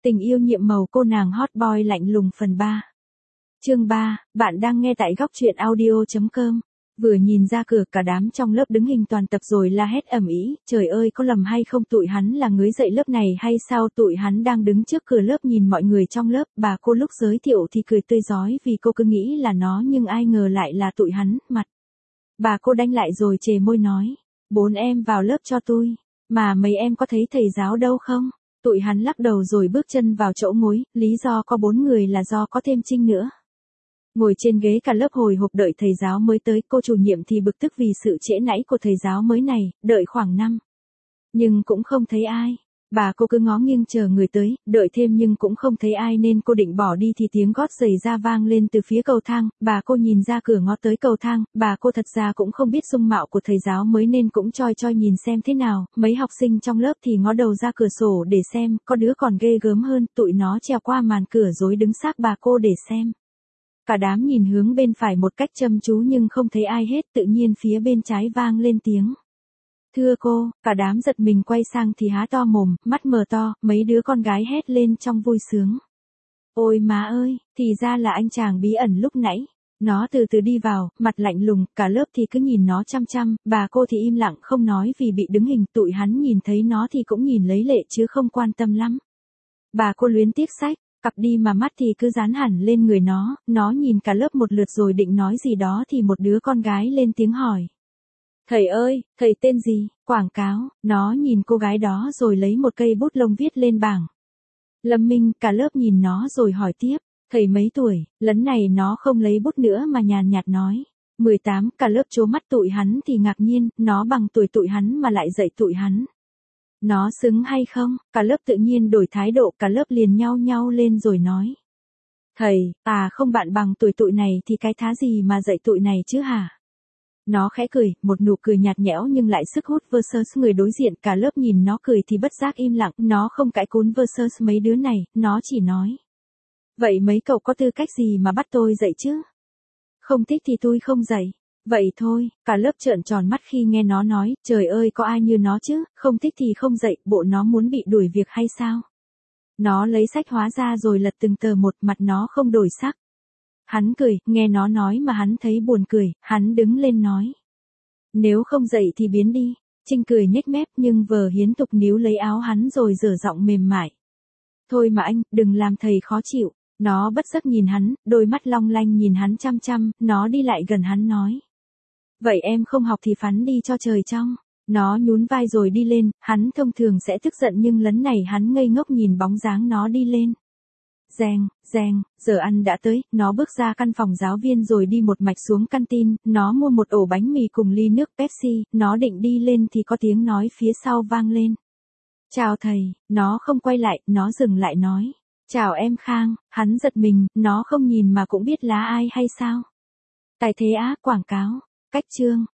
Tình yêu nhiệm màu cô nàng hot boy lạnh lùng phần 3. Chương 3, bạn đang nghe tại góc truyện audio.com. Vừa nhìn ra cửa cả đám trong lớp đứng hình toàn tập rồi la hét ầm ĩ, trời ơi có lầm hay không, tụi hắn là người dạy lớp này hay sao? Tụi hắn đang đứng trước cửa lớp nhìn mọi người trong lớp, bà cô lúc giới thiệu thì cười tươi rói vì cô cứ nghĩ là nó nhưng ai ngờ lại là tụi hắn, mặt. Bà cô đanh lại rồi chề môi nói, 4 em vào lớp cho tôi, mà mấy em có thấy thầy giáo đâu không? Tụi hắn lắc đầu rồi bước chân vào chỗ ngồi, lý do có 4 người là do có thêm Trinh nữa. Ngồi trên ghế cả lớp hồi hộp đợi thầy giáo mới tới, cô chủ nhiệm thì bực tức vì sự trễ nãy của thầy giáo mới này, đợi khoảng 5. Nhưng cũng không thấy ai. Bà cô cứ ngó nghiêng chờ người tới, đợi thêm nhưng cũng không thấy ai nên cô định bỏ đi thì tiếng gót giày da vang lên từ phía cầu thang, bà cô nhìn ra cửa ngó tới cầu thang, bà cô thật ra cũng không biết dung mạo của thầy giáo mới nên cũng choi choi nhìn xem thế nào, mấy học sinh trong lớp thì ngó đầu ra cửa sổ để xem, có đứa còn ghê gớm hơn, tụi nó trèo qua màn cửa rồi đứng sát bà cô để xem. Cả đám nhìn hướng bên phải một cách chăm chú nhưng không thấy ai hết, tự nhiên phía bên trái vang lên tiếng. Thưa cô, cả đám giật mình quay sang thì há to mồm, mắt mở to, mấy đứa con gái hét lên trong vui sướng. Ôi má ơi, thì ra là anh chàng bí ẩn lúc nãy. Nó từ từ đi vào, mặt lạnh lùng, cả lớp thì cứ nhìn nó chăm chăm, bà cô thì im lặng không nói vì bị đứng hình, tụi hắn nhìn thấy nó thì cũng nhìn lấy lệ chứ không quan tâm lắm. Bà cô luyến tiếc sách, cặp đi mà mắt thì cứ dán hẳn lên người nó nhìn cả lớp một lượt rồi định nói gì đó thì một đứa con gái lên tiếng hỏi. Thầy ơi, thầy tên gì? Quảng cáo, nó nhìn cô gái đó rồi lấy một cây bút lông viết lên bảng. Lâm Minh, cả lớp nhìn nó rồi hỏi tiếp, thầy mấy tuổi? Lần này nó không lấy bút nữa mà nhàn nhạt nói. 18, cả lớp trố mắt, tụi hắn thì ngạc nhiên, nó bằng tuổi tụi hắn mà lại dạy tụi hắn. Nó xứng hay không? Cả lớp tự nhiên đổi thái độ, cả lớp liền nhao nhao lên rồi nói. Thầy, không bạn bằng tuổi tụi này thì cái thá gì mà dạy tụi này chứ hả? Nó khẽ cười, một nụ cười nhạt nhẽo nhưng lại sức hút versus người đối diện, cả lớp nhìn nó cười thì bất giác im lặng, nó không cãi cún versus mấy đứa này, nó chỉ nói. Vậy mấy cậu có tư cách gì mà bắt tôi dạy chứ? Không thích thì tôi không dạy. Vậy thôi, cả lớp trợn tròn mắt khi nghe nó nói, trời ơi có ai như nó chứ, không thích thì không dạy, bộ nó muốn bị đuổi việc hay sao? Nó lấy sách hóa ra rồi lật từng tờ một, mặt nó không đổi sắc. Hắn cười, nghe nó nói mà hắn thấy buồn cười, hắn đứng lên nói. Nếu không dậy thì biến đi. Trinh cười nhếch mép nhưng vờ hiến tục níu lấy áo hắn rồi dở giọng mềm mại. Thôi mà anh, đừng làm thầy khó chịu. Nó bất giác nhìn hắn, đôi mắt long lanh nhìn hắn chăm chăm, nó đi lại gần hắn nói. Vậy em không học thì phắn đi cho trời trong. Nó nhún vai rồi đi lên, hắn thông thường sẽ tức giận nhưng lần này hắn ngây ngốc nhìn bóng dáng nó đi lên. Reng, giờ ăn đã tới, nó bước ra căn phòng giáo viên rồi đi một mạch xuống canteen, nó mua một ổ bánh mì cùng ly nước Pepsi, nó định đi lên thì có tiếng nói phía sau vang lên. Chào thầy, nó không quay lại, nó dừng lại nói. Chào em Khang, hắn giật mình, nó không nhìn mà cũng biết là ai hay sao? Tài thế á, quảng cáo, cách chương.